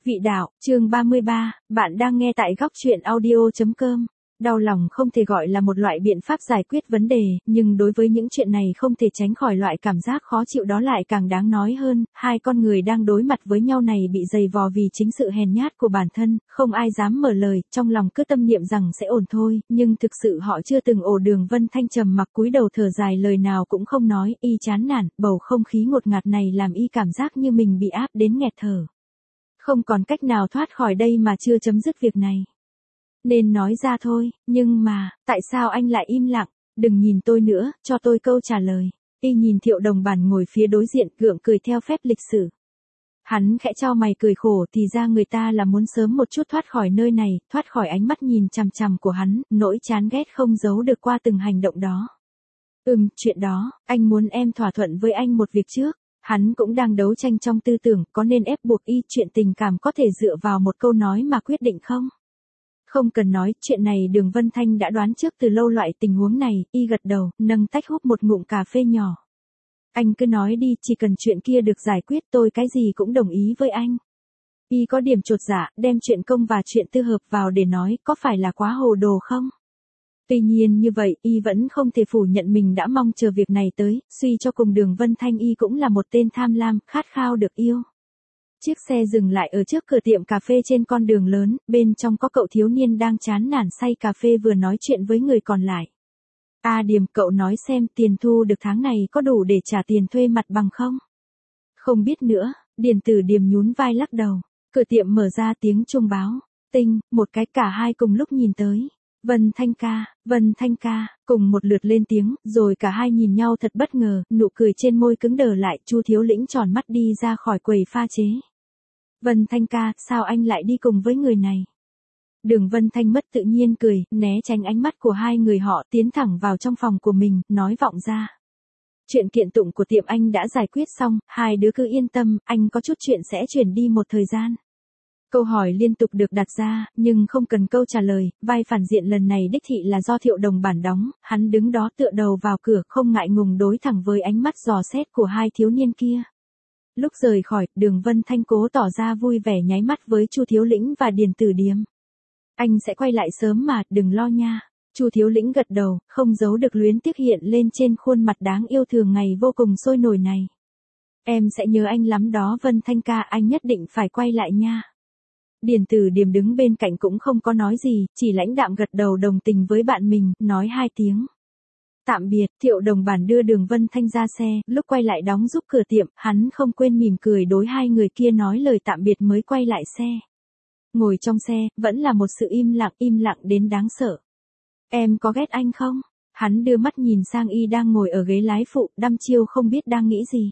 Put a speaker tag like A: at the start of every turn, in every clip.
A: Vị đạo, chương 33, bạn đang nghe tại góc truyện audio.com. Đau lòng không thể gọi là một loại biện pháp giải quyết vấn đề, nhưng đối với những chuyện này không thể tránh khỏi loại cảm giác khó chịu đó lại càng đáng nói hơn. Hai con người đang đối mặt với nhau này bị dày vò vì chính sự hèn nhát của bản thân, không ai dám mở lời, trong lòng cứ tâm niệm rằng sẽ ổn thôi, nhưng thực sự họ chưa từng ổ. Đường Vân Thanh trầm mặc cúi đầu thở dài, lời nào cũng không nói, y chán nản, bầu không khí ngột ngạt này làm y cảm giác như mình bị áp đến nghẹt thở. Không còn cách nào thoát khỏi đây mà chưa chấm dứt việc này. Nên nói ra thôi, nhưng mà, tại sao anh lại im lặng? Đừng nhìn tôi nữa, cho tôi câu trả lời. Y nhìn Thiệu Đồng Bản ngồi phía đối diện, gượng cười theo phép lịch sử. Hắn khẽ chau mày cười khổ, thì ra người ta là muốn sớm một chút thoát khỏi nơi này, thoát khỏi ánh mắt nhìn chằm chằm của hắn, nỗi chán ghét không giấu được qua từng hành động đó. Chuyện đó, anh muốn em thỏa thuận với anh một việc trước. Hắn cũng đang đấu tranh trong tư tưởng, có nên ép buộc y chuyện tình cảm có thể dựa vào một câu nói mà quyết định không? Không cần nói, chuyện này Đường Vân Thanh đã đoán trước từ lâu loại tình huống này, y gật đầu, nâng tách húp một ngụm cà phê nhỏ. Anh cứ nói đi, chỉ cần chuyện kia được giải quyết tôi cái gì cũng đồng ý với anh. Y có điểm chột dạ, đem chuyện công và chuyện tư hợp vào để nói, có phải là quá hồ đồ không? Tuy nhiên như vậy, y vẫn không thể phủ nhận mình đã mong chờ việc này tới, suy cho cùng Đường Vân Thanh y cũng là một tên tham lam, khát khao được yêu. Chiếc xe dừng lại ở trước cửa tiệm cà phê trên con đường lớn, bên trong có cậu thiếu niên đang chán nản say cà phê vừa nói chuyện với người còn lại. Điềm, cậu nói xem tiền thu được tháng này có đủ để trả tiền thuê mặt bằng không? Không biết nữa, Điền Tử Điềm nhún vai lắc đầu. Cửa tiệm mở ra, tiếng chuông báo. Tinh, một cái, cả hai cùng lúc nhìn tới. Vân Thanh ca, cùng một lượt lên tiếng, rồi cả hai nhìn nhau thật bất ngờ, nụ cười trên môi cứng đờ lại, Chu Thiếu Lĩnh tròn mắt đi ra khỏi quầy pha chế. Vân Thanh ca, sao anh lại đi cùng với người này? Đường Vân Thanh mất tự nhiên cười, né tránh ánh mắt của hai người họ, tiến thẳng vào trong phòng của mình, nói vọng ra. Chuyện kiện tụng của tiệm anh đã giải quyết xong, hai đứa cứ yên tâm, anh có chút chuyện sẽ chuyển đi một thời gian. Câu hỏi liên tục được đặt ra, nhưng không cần câu trả lời, vai phản diện lần này đích thị là do Thiệu Đồng Bản đóng, hắn đứng đó tựa đầu vào cửa, không ngại ngùng đối thẳng với ánh mắt dò xét của hai thiếu niên kia. Lúc rời khỏi, Đường Vân Thanh cố tỏ ra vui vẻ nháy mắt với Chu Thiếu Lĩnh và Điền Tử Điềm. Anh sẽ quay lại sớm mà, đừng lo nha. Chu Thiếu Lĩnh gật đầu, không giấu được luyến tiếc hiện lên trên khuôn mặt đáng yêu thường ngày vô cùng sôi nổi này. Em sẽ nhớ anh lắm đó Vân Thanh ca, anh nhất định phải quay lại nha. Điền Tử Điềm đứng bên cạnh cũng không có nói gì, chỉ lãnh đạm gật đầu đồng tình với bạn mình, nói hai tiếng. Tạm biệt, Thiệu Đồng Bản đưa Đường Vân Thanh ra xe, lúc quay lại đóng giúp cửa tiệm, hắn không quên mỉm cười đối hai người kia nói lời tạm biệt mới quay lại xe. Ngồi trong xe, vẫn là một sự im lặng đến đáng sợ. Em có ghét anh không? Hắn đưa mắt nhìn sang y đang ngồi ở ghế lái phụ, đăm chiêu không biết đang nghĩ gì.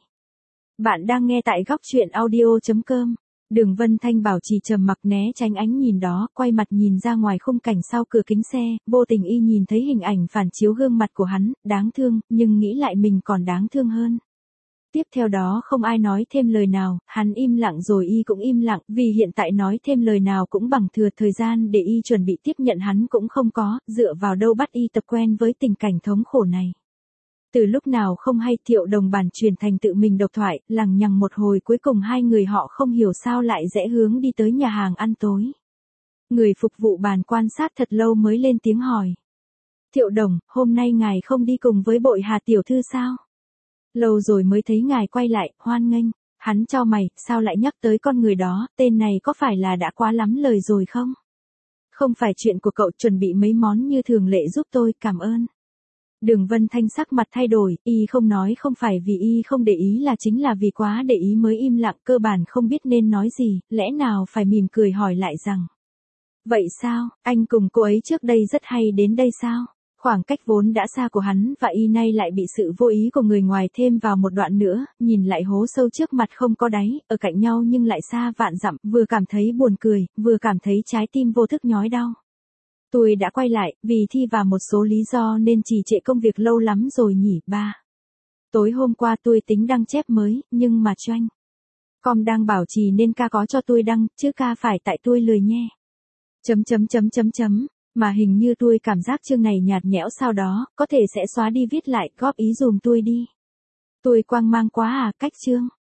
A: Bạn đang nghe tại góc truyện audio.com. Đường Vân Thanh bảo trì trầm mặc né tránh ánh nhìn đó, quay mặt nhìn ra ngoài khung cảnh sau cửa kính xe, vô tình y nhìn thấy hình ảnh phản chiếu gương mặt của hắn, đáng thương, nhưng nghĩ lại mình còn đáng thương hơn. Tiếp theo đó không ai nói thêm lời nào, hắn im lặng rồi y cũng im lặng, vì hiện tại nói thêm lời nào cũng bằng thừa, thời gian để y chuẩn bị tiếp nhận hắn cũng không có, dựa vào đâu bắt y tập quen với tình cảnh thống khổ này. Từ lúc nào không hay Thiệu Đồng Bản chuyển thành tự mình độc thoại, lằng nhằng một hồi cuối cùng hai người họ không hiểu sao lại rẽ hướng đi tới nhà hàng ăn tối. Người phục vụ bàn quan sát thật lâu mới lên tiếng hỏi. Thiệu Đồng, hôm nay ngài không đi cùng với Bội Hà tiểu thư sao? Lâu rồi mới thấy ngài quay lại, hoan nghênh. Hắn chau mày, sao lại nhắc tới con người đó, tên này có phải là đã quá lắm lời rồi không? Không phải chuyện của cậu, chuẩn bị mấy món như thường lệ giúp tôi, cảm ơn. Đường Vân Thanh sắc mặt thay đổi, y không nói không phải vì y không để ý là chính là vì quá để ý mới im lặng, cơ bản không biết nên nói gì, lẽ nào phải mỉm cười hỏi lại rằng. Vậy sao, anh cùng cô ấy trước đây rất hay đến đây sao? Khoảng cách vốn đã xa của hắn và y nay lại bị sự vô ý của người ngoài thêm vào một đoạn nữa, nhìn lại hố sâu trước mặt không có đáy, ở cạnh nhau nhưng lại xa vạn dặm, vừa cảm thấy buồn cười, vừa cảm thấy trái tim vô thức nhói đau. Tôi đã quay lại, vì thi và một số lý do nên trì trệ công việc lâu lắm rồi nhỉ ba. Tối hôm qua tôi tính đăng chép mới, nhưng mà Choanh com đang bảo trì nên ca có cho tôi đăng, chứ ca phải tại tôi lười nhé. Mà hình như tôi cảm giác chương này nhạt nhẽo sao đó, có thể sẽ xóa đi viết lại, góp ý dùm tôi đi. Tôi quang mang quá cách chương.